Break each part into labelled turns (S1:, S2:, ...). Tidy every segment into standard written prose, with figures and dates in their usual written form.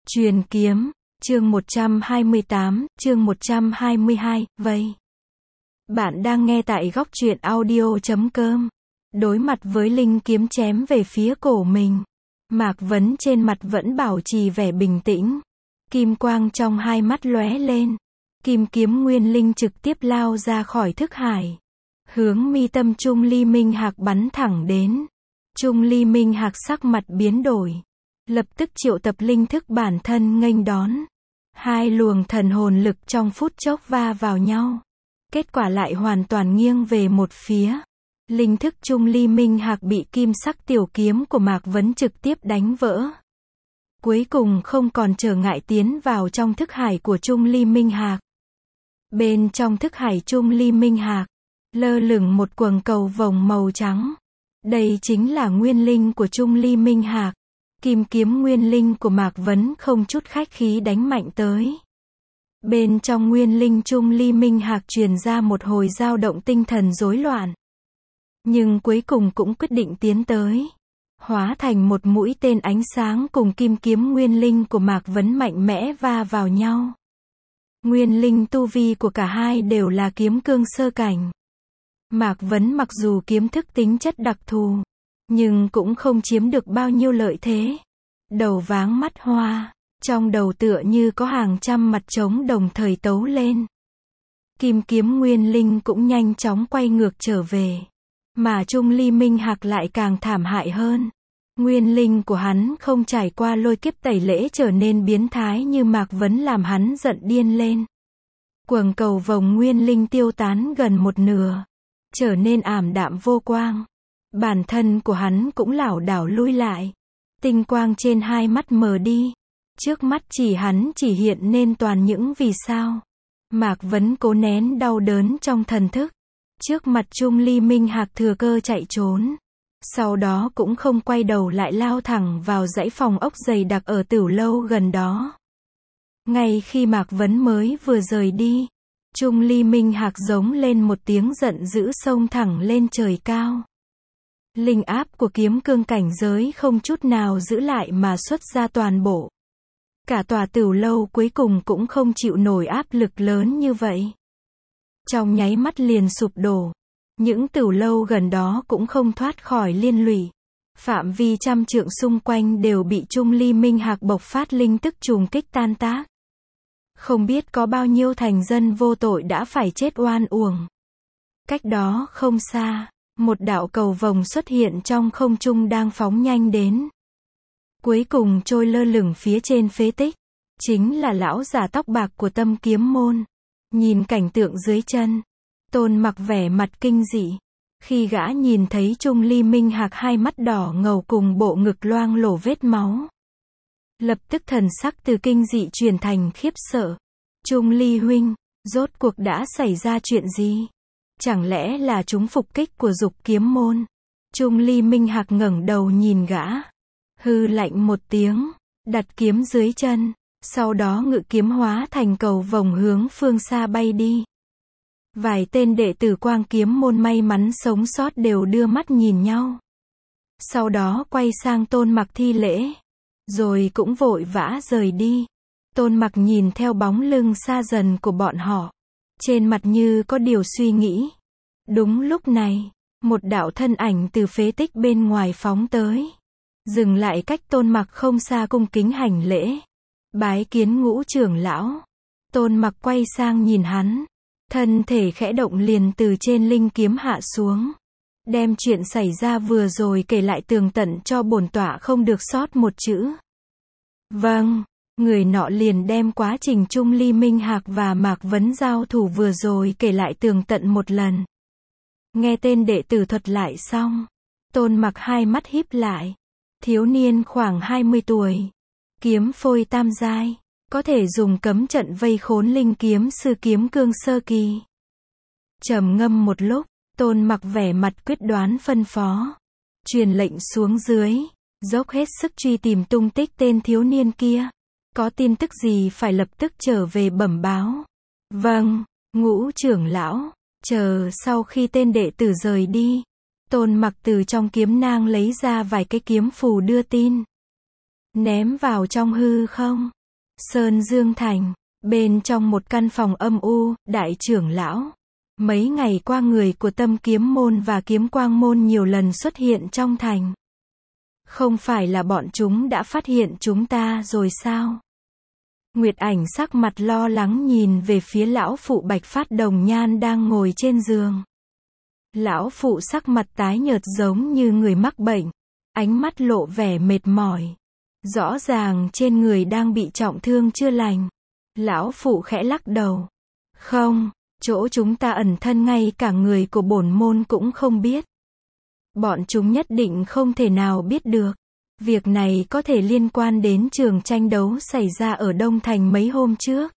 S1: Truyền kiếm, chương 128, chương 122, vây. Bạn đang nghe tại góc truyện audio.com. Đối mặt với linh kiếm chém về phía cổ mình, Mạc Vấn trên mặt vẫn bảo trì vẻ bình tĩnh. Kim quang trong hai mắt lóe lên. Kim kiếm nguyên linh trực tiếp lao ra khỏi thức hải. Hướng mi tâm Trung Ly Minh Hạc bắn thẳng đến. Trung Ly Minh Hạc sắc mặt biến đổi. Lập tức triệu tập linh thức bản thân nghênh đón. Hai luồng thần hồn lực trong phút chốc va vào nhau. Kết quả lại hoàn toàn nghiêng về một phía. Linh thức Trung Ly Minh Hạc bị kim sắc tiểu kiếm của Mạc Vấn trực tiếp đánh vỡ. Cuối cùng không còn trở ngại tiến vào trong thức hải của Trung Ly Minh Hạc. Bên trong thức hải Trung Ly Minh Hạc, lơ lửng một quầng cầu vồng màu trắng. Đây chính là nguyên linh của Trung Ly Minh Hạc. Kim kiếm nguyên linh của Mạc Vấn không chút khách khí đánh mạnh tới. Bên trong nguyên linh Trung Ly Minh Hạc truyền ra một hồi dao động tinh thần rối loạn. Nhưng cuối cùng cũng quyết định tiến tới. Hóa thành một mũi tên ánh sáng cùng kim kiếm nguyên linh của Mạc Vấn mạnh mẽ va vào nhau. Nguyên linh tu vi của cả hai đều là kiếm cương sơ cảnh. Mạc Vấn mặc dù kiếm thức tính chất đặc thù, nhưng cũng không chiếm được bao nhiêu lợi thế. Đầu váng mắt hoa, trong đầu tựa như có hàng trăm mặt trống đồng thời tấu lên. Kim kiếm nguyên linh cũng nhanh chóng quay ngược trở về. Mà Trung Ly Minh Hạc lại càng thảm hại hơn. Nguyên linh của hắn không trải qua lôi kiếp tẩy lễ trở nên biến thái như Mạc Vấn làm hắn giận điên lên. Quầng cầu vồng nguyên linh tiêu tán gần một nửa, trở nên ảm đạm vô quang. Bản thân của hắn cũng lảo đảo lui lại. Tinh quang trên hai mắt mờ đi. Trước mắt hắn chỉ hiện nên toàn những vì sao. Mạc Vấn cố nén đau đớn trong thần thức. Trước mặt Trung Ly Minh Hạc thừa cơ chạy trốn. Sau đó cũng không quay đầu lại lao thẳng vào dãy phòng ốc dày đặc ở Tửu Lâu gần đó. Ngay khi Mạc Vấn mới vừa rời đi, Trung Ly Minh Hạc giống lên một tiếng giận dữ xông thẳng lên trời cao. Linh áp của kiếm cương cảnh giới không chút nào giữ lại mà xuất ra toàn bộ. Cả tòa Tửu Lâu cuối cùng cũng không chịu nổi áp lực lớn như vậy. Trong nháy mắt liền sụp đổ. Những Tửu Lâu gần đó cũng không thoát khỏi liên lụy. Phạm vi trăm trượng xung quanh đều bị Trung Ly Minh Hạc bộc phát linh tức trùng kích tan tác. Không biết có bao nhiêu thành dân vô tội đã phải chết oan uổng. Cách đó không xa, một đạo cầu vồng xuất hiện trong không trung đang phóng nhanh đến. Cuối cùng trôi lơ lửng phía trên phế tích. Chính là lão già tóc bạc của Tâm Kiếm Môn. Nhìn cảnh tượng dưới chân, Tôn Mặc vẻ mặt kinh dị. Khi gã nhìn thấy Trung Ly Minh Hạc hai mắt đỏ ngầu cùng bộ ngực loang lổ vết máu, lập tức thần sắc từ kinh dị chuyển thành khiếp sợ. Trung Ly huynh, rốt cuộc đã xảy ra chuyện gì? Chẳng lẽ là chúng phục kích của Dục Kiếm Môn? Trung Ly Minh Hạc ngẩng đầu nhìn gã, hư lạnh một tiếng, đặt kiếm dưới chân, sau đó ngự kiếm hóa thành cầu vồng hướng phương xa bay đi. Vài tên đệ tử Quang Kiếm Môn may mắn sống sót đều đưa mắt nhìn nhau. Sau đó quay sang Tôn Mặc thi lễ, rồi cũng vội vã rời đi. Tôn Mặc nhìn theo bóng lưng xa dần của bọn họ, trên mặt như có điều suy nghĩ. Đúng lúc này, một đạo thân ảnh từ phế tích bên ngoài phóng tới, dừng lại cách Tôn Mặc không xa cung kính hành lễ. Bái kiến Ngũ trưởng lão. Tôn Mặc quay sang nhìn hắn, thân thể khẽ động liền từ trên linh kiếm hạ xuống, đem chuyện xảy ra vừa rồi kể lại tường tận cho bổn tọa không được sót một chữ. Vâng. Người nọ liền đem quá trình Trung Ly Minh Hạc và Mạc Vấn giao thủ vừa rồi kể lại tường tận một lần. Nghe tên đệ tử thuật lại xong, Tôn Mặc hai mắt híp lại. Thiếu niên khoảng 20 tuổi, kiếm phôi tam giai, có thể dùng cấm trận vây khốn linh kiếm sư kiếm cương sơ kỳ. Trầm ngâm một lúc, Tôn Mặc vẻ mặt quyết đoán phân phó, truyền lệnh xuống dưới, dốc hết sức truy tìm tung tích tên thiếu niên kia. Có tin tức gì phải lập tức trở về bẩm báo. Vâng, Ngũ trưởng lão. Chờ sau khi tên đệ tử rời đi, Tôn Mặc từ trong kiếm nang lấy ra vài cái kiếm phù đưa tin, ném vào trong hư không. Sơn Dương Thành, bên trong một căn phòng âm u, đại trưởng lão. Mấy ngày qua người của Tâm Kiếm Môn và Kiếm Quang Môn nhiều lần xuất hiện trong thành. Không phải là bọn chúng đã phát hiện chúng ta rồi sao? Nguyệt Ảnh sắc mặt lo lắng nhìn về phía lão phụ Bạch Phát Đồng Nhan đang ngồi trên giường. Lão phụ sắc mặt tái nhợt giống như người mắc bệnh, ánh mắt lộ vẻ mệt mỏi. Rõ ràng trên người đang bị trọng thương chưa lành. Lão phụ khẽ lắc đầu. Không, chỗ chúng ta ẩn thân ngay cả người của bổn môn cũng không biết. Bọn chúng nhất định không thể nào biết được. Việc này có thể liên quan đến trường tranh đấu xảy ra ở Đông Thành mấy hôm trước.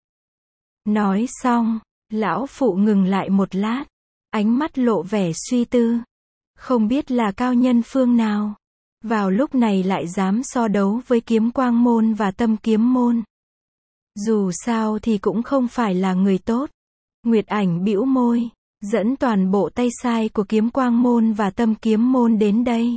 S1: Nói xong, lão phụ ngừng lại một lát, ánh mắt lộ vẻ suy tư. Không biết là cao nhân phương nào, vào lúc này lại dám so đấu với Kiếm Quang Môn và Tâm Kiếm Môn. Dù sao thì cũng không phải là người tốt. Nguyệt Ảnh bĩu môi, dẫn toàn bộ tay sai của Kiếm Quang Môn và Tâm Kiếm Môn đến đây.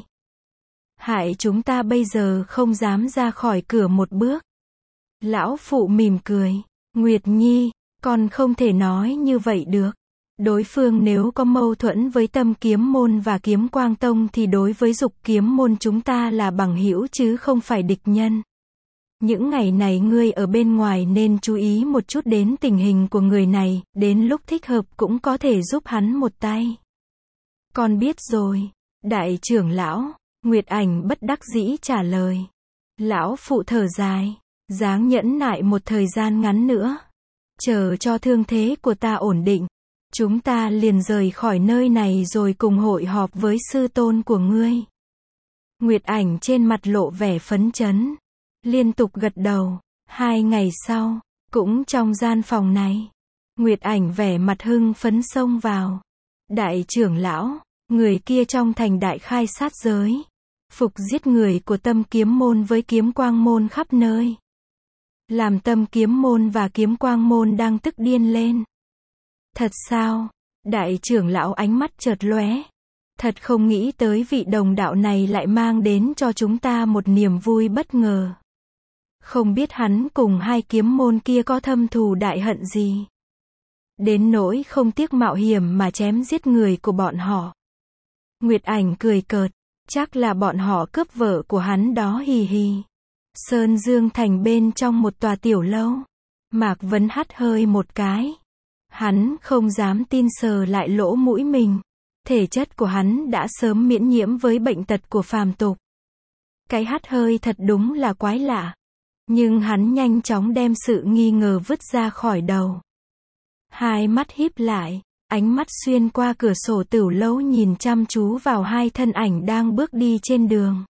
S1: Hại chúng ta bây giờ không dám ra khỏi cửa một bước. Lão phụ mỉm cười. Nguyệt Nhi, con không thể nói như vậy được. Đối phương nếu có mâu thuẫn với Tâm Kiếm Môn và Kiếm Quang Tông thì đối với Dục Kiếm Môn chúng ta là bằng hữu chứ không phải địch nhân. Những ngày này ngươi ở bên ngoài nên chú ý một chút đến tình hình của người này, đến lúc thích hợp cũng có thể giúp hắn một tay. Con biết rồi, đại trưởng lão. Nguyệt Ảnh bất đắc dĩ trả lời. Lão phụ thở dài, dáng nhẫn nại một thời gian ngắn nữa. Chờ cho thương thế của ta ổn định, chúng ta liền rời khỏi nơi này rồi cùng hội họp với sư tôn của ngươi. Nguyệt Ảnh trên mặt lộ vẻ phấn chấn, liên tục gật đầu. 2 ngày sau, cũng trong gian phòng này, Nguyệt Ảnh vẻ mặt hưng phấn xông vào. Đại trưởng lão, người kia trong thành đại khai sát giới, phục giết người của Tâm Kiếm Môn với Kiếm Quang Môn khắp nơi, làm Tâm Kiếm Môn và Kiếm Quang Môn đang tức điên lên. Thật sao? Đại trưởng lão ánh mắt chợt lóe. Thật không nghĩ tới vị đồng đạo này lại mang đến cho chúng ta một niềm vui bất ngờ. Không biết hắn cùng 2 kiếm môn kia có thâm thù đại hận gì, đến nỗi không tiếc mạo hiểm mà chém giết người của bọn họ. Nguyệt Ảnh cười cợt. Chắc là bọn họ cướp vợ của hắn đó hì hì. Sơn Dương Thành bên trong một tòa tiểu lâu. Mạc Vấn hắt hơi một cái. Hắn không dám tin sờ lại lỗ mũi mình. Thể chất của hắn đã sớm miễn nhiễm với bệnh tật của phàm tục. Cái hắt hơi thật đúng là quái lạ. Nhưng hắn nhanh chóng đem sự nghi ngờ vứt ra khỏi đầu. Hai mắt híp lại. Ánh mắt xuyên qua cửa sổ tiểu lâu nhìn chăm chú vào 2 thân ảnh đang bước đi trên đường.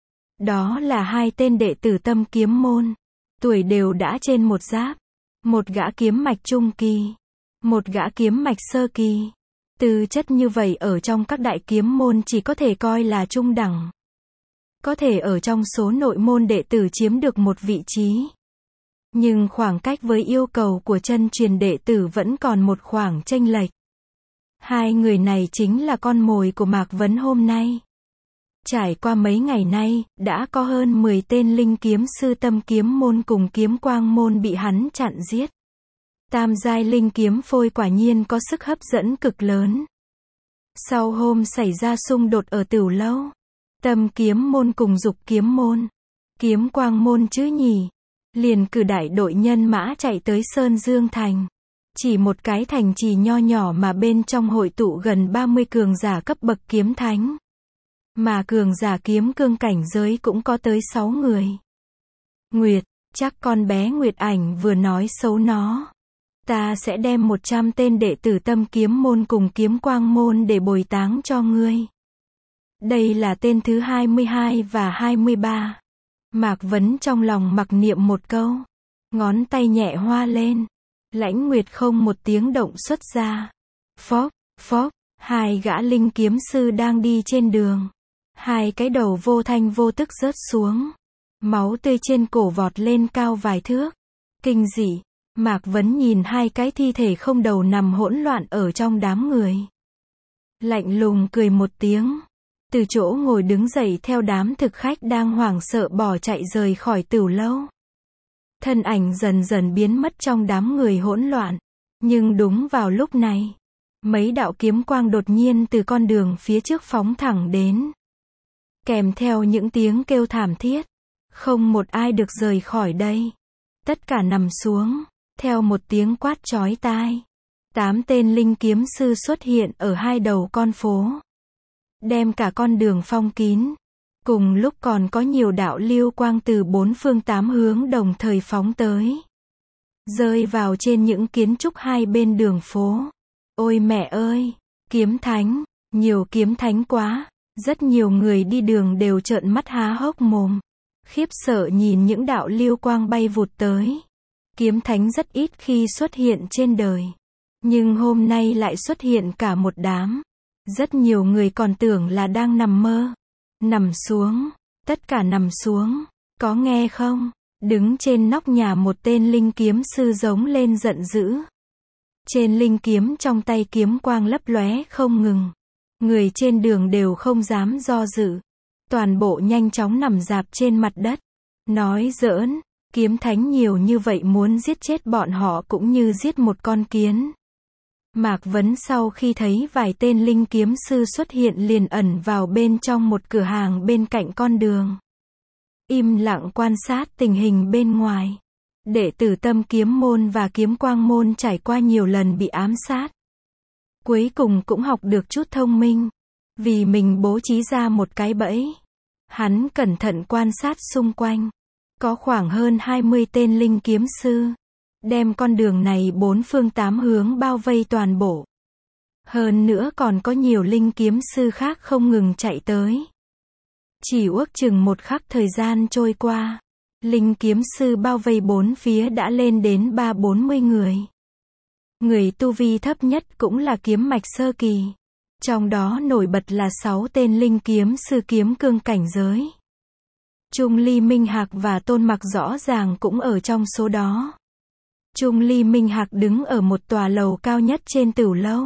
S1: Đó là 2 tên đệ tử Tâm Kiếm Môn. Tuổi đều đã trên một giáp. Một gã kiếm mạch trung kỳ. Một gã kiếm mạch sơ kỳ. Tư chất như vậy ở trong các đại kiếm môn chỉ có thể coi là trung đẳng. Có thể ở trong số nội môn đệ tử chiếm được một vị trí. Nhưng khoảng cách với yêu cầu của chân truyền đệ tử vẫn còn một khoảng chênh lệch. 2 người này chính là con mồi của Mạc Vấn hôm nay. Trải qua mấy ngày nay, đã có hơn 10 tên linh kiếm sư Tâm Kiếm Môn cùng Kiếm Quang Môn bị hắn chặn giết. Tam giai linh kiếm phôi quả nhiên có sức hấp dẫn cực lớn. Sau hôm xảy ra xung đột ở tiểu lâu, Tâm Kiếm Môn cùng Dục Kiếm Môn, Kiếm Quang Môn chứ nhỉ, liền cử đại đội nhân mã chạy tới Sơn Dương Thành. Chỉ một cái thành trì nho nhỏ mà bên trong hội tụ gần 30 cường giả cấp bậc kiếm thánh. Mà cường giả kiếm cương cảnh giới cũng có tới 6 người. Nguyệt, chắc con bé Nguyệt Ảnh vừa nói xấu nó. Ta sẽ đem 100 tên đệ tử Tâm Kiếm Môn cùng Kiếm Quang Môn để bồi táng cho ngươi. Đây là tên thứ 22 và 23. Mạc Vấn trong lòng mặc niệm một câu. Ngón tay nhẹ hoa lên. Lãnh Nguyệt không một tiếng động xuất ra. Phốc, phốc, 2 gã linh kiếm sư đang đi trên đường. 2 cái đầu vô thanh vô tức rớt xuống. Máu tươi trên cổ vọt lên cao vài thước. Kinh dị, Mạc Vấn nhìn 2 cái thi thể không đầu nằm hỗn loạn ở trong đám người. Lạnh lùng cười một tiếng. Từ chỗ ngồi đứng dậy theo đám thực khách đang hoảng sợ bỏ chạy rời khỏi tiểu lâu. thân ảnh dần dần biến mất trong đám người hỗn loạn. Nhưng đúng vào lúc này, mấy đạo kiếm quang đột nhiên từ con đường phía trước phóng thẳng đến. Kèm theo những tiếng kêu thảm thiết. Không một ai được rời khỏi đây. Tất cả nằm xuống. Theo một tiếng quát chói tai. 8 tên linh kiếm sư xuất hiện ở hai đầu con phố. Đem cả con đường phong kín. Cùng lúc còn có nhiều đạo lưu quang từ 4 phương 8 hướng đồng thời phóng tới. Rơi vào trên những kiến trúc hai bên đường phố. Ôi mẹ ơi! Kiếm thánh! Nhiều kiếm thánh quá! Rất nhiều người đi đường đều trợn mắt há hốc mồm. Khiếp sợ nhìn những đạo lưu quang bay vụt tới. Kiếm thánh rất ít khi xuất hiện trên đời. Nhưng hôm nay lại xuất hiện cả một đám. Rất nhiều người còn tưởng là đang nằm mơ. Nằm xuống. Tất cả nằm xuống. Có nghe không? Đứng trên nóc nhà một tên linh kiếm sư giống lên giận dữ. Trên linh kiếm trong tay kiếm quang lấp lóe không ngừng. Người trên đường đều không dám do dự. Toàn bộ nhanh chóng nằm rạp trên mặt đất. Nói giỡn, kiếm thánh nhiều như vậy muốn giết chết bọn họ cũng như giết một con kiến. Mạc Vấn sau khi thấy vài tên linh kiếm sư xuất hiện liền ẩn vào bên trong một cửa hàng bên cạnh con đường. Im lặng quan sát tình hình bên ngoài. Đệ tử Tâm Kiếm môn và Kiếm Quang môn trải qua nhiều lần bị ám sát. Cuối cùng cũng học được chút thông minh. Vì mình bố trí ra một cái bẫy. Hắn cẩn thận quan sát xung quanh. Có khoảng hơn 20 tên linh kiếm sư. Đem con đường này 4 phương 8 hướng bao vây toàn bộ. Hơn nữa còn có nhiều linh kiếm sư khác không ngừng chạy tới. Chỉ ước chừng một khắc thời gian trôi qua. Linh kiếm sư bao vây 4 phía đã lên đến 30-40 người. Người tu vi thấp nhất cũng là kiếm mạch sơ kỳ. Trong đó nổi bật là 6 tên linh kiếm sư kiếm cương cảnh giới. Trung Ly Minh Hạc và Tôn Mặc rõ ràng cũng ở trong số đó. Trung Ly Minh Hạc đứng ở một tòa lầu cao nhất trên tửu lâu.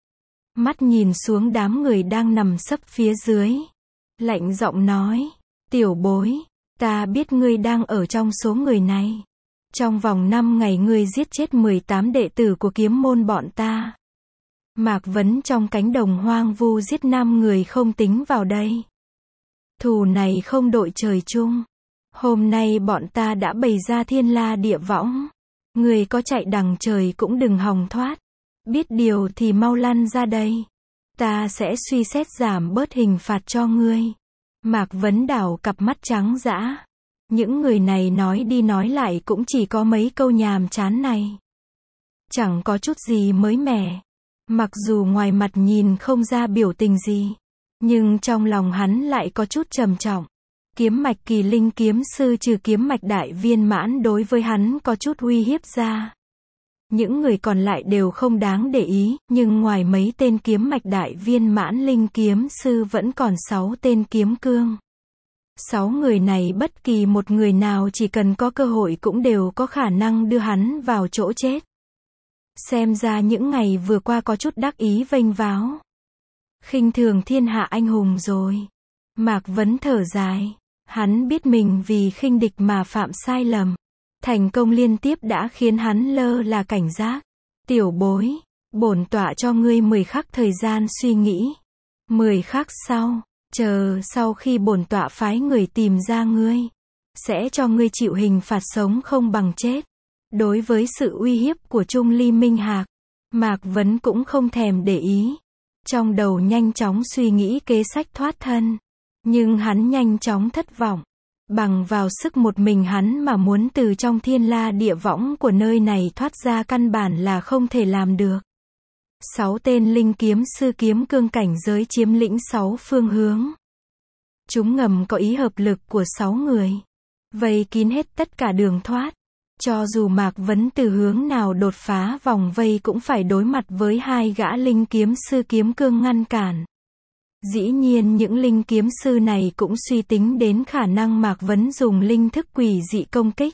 S1: Mắt nhìn xuống đám người đang nằm sấp phía dưới. Lạnh giọng nói, tiểu bối, ta biết ngươi đang ở trong số người này. Trong vòng 5 ngày ngươi giết chết 18 đệ tử của kiếm môn bọn ta. Mạc Vấn trong cánh đồng hoang vu giết 5 người không tính vào đây. Thù này không đội trời chung. Hôm nay bọn ta đã bày ra thiên la địa võng. Người có chạy đằng trời cũng đừng hòng thoát. Biết điều thì mau lăn ra đây. Ta sẽ suy xét giảm bớt hình phạt cho ngươi. Mạc Vấn đảo cặp mắt trắng dã. Những người này nói đi nói lại cũng chỉ có mấy câu nhàm chán này. Chẳng có chút gì mới mẻ. Mặc dù ngoài mặt nhìn không ra biểu tình gì. Nhưng trong lòng hắn lại có chút trầm trọng. Kiếm mạch kỳ linh kiếm sư trừ kiếm mạch đại viên mãn đối với hắn có chút uy hiếp ra. Những người còn lại đều không đáng để ý, nhưng ngoài mấy tên kiếm mạch đại viên mãn linh kiếm sư vẫn còn 6 tên kiếm cương. 6 người này bất kỳ một người nào chỉ cần có cơ hội cũng đều có khả năng đưa hắn vào chỗ chết. Xem ra những ngày vừa qua có chút đắc ý vênh váo. Khinh thường thiên hạ anh hùng rồi. Mạc Vấn thở dài. Hắn biết mình vì khinh địch mà phạm sai lầm. Thành công liên tiếp đã khiến hắn lơ là cảnh giác. Tiểu bối, bổn tọa cho ngươi 10 khắc thời gian suy nghĩ. 10 khắc sau, chờ sau khi bổn tọa phái người tìm ra ngươi, sẽ cho ngươi chịu hình phạt sống không bằng chết. Đối với sự uy hiếp của Trung Ly Minh Hạc, Mạc Vấn cũng không thèm để ý. Trong đầu nhanh chóng suy nghĩ kế sách thoát thân. Nhưng hắn nhanh chóng thất vọng. Bằng vào sức một mình hắn mà muốn từ trong thiên la địa võng của nơi này thoát ra căn bản là không thể làm được. 6 tên linh kiếm sư kiếm cương cảnh giới chiếm lĩnh 6 phương hướng. Chúng ngầm có ý hợp lực của 6 người. Vây kín hết tất cả đường thoát. Cho dù Mạc Vấn từ hướng nào đột phá vòng vây cũng phải đối mặt với 2 gã linh kiếm sư kiếm cương ngăn cản. Dĩ nhiên những linh kiếm sư này cũng suy tính đến khả năng Mạc Vấn dùng linh thức quỷ dị công kích.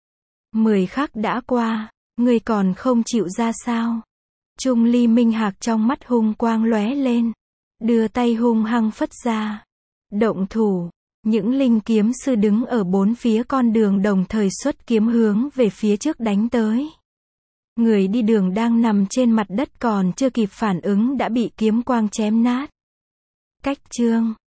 S1: 10 khắc đã qua, ngươi còn không chịu ra sao? Trung Ly Minh Hạc trong mắt hung quang lóe lên, đưa tay hung hăng phất ra. Động thủ, Những linh kiếm sư đứng ở bốn phía con đường đồng thời xuất kiếm hướng về phía trước đánh tới. Người đi đường đang nằm trên mặt đất còn chưa kịp phản ứng đã bị kiếm quang chém nát. Cách chương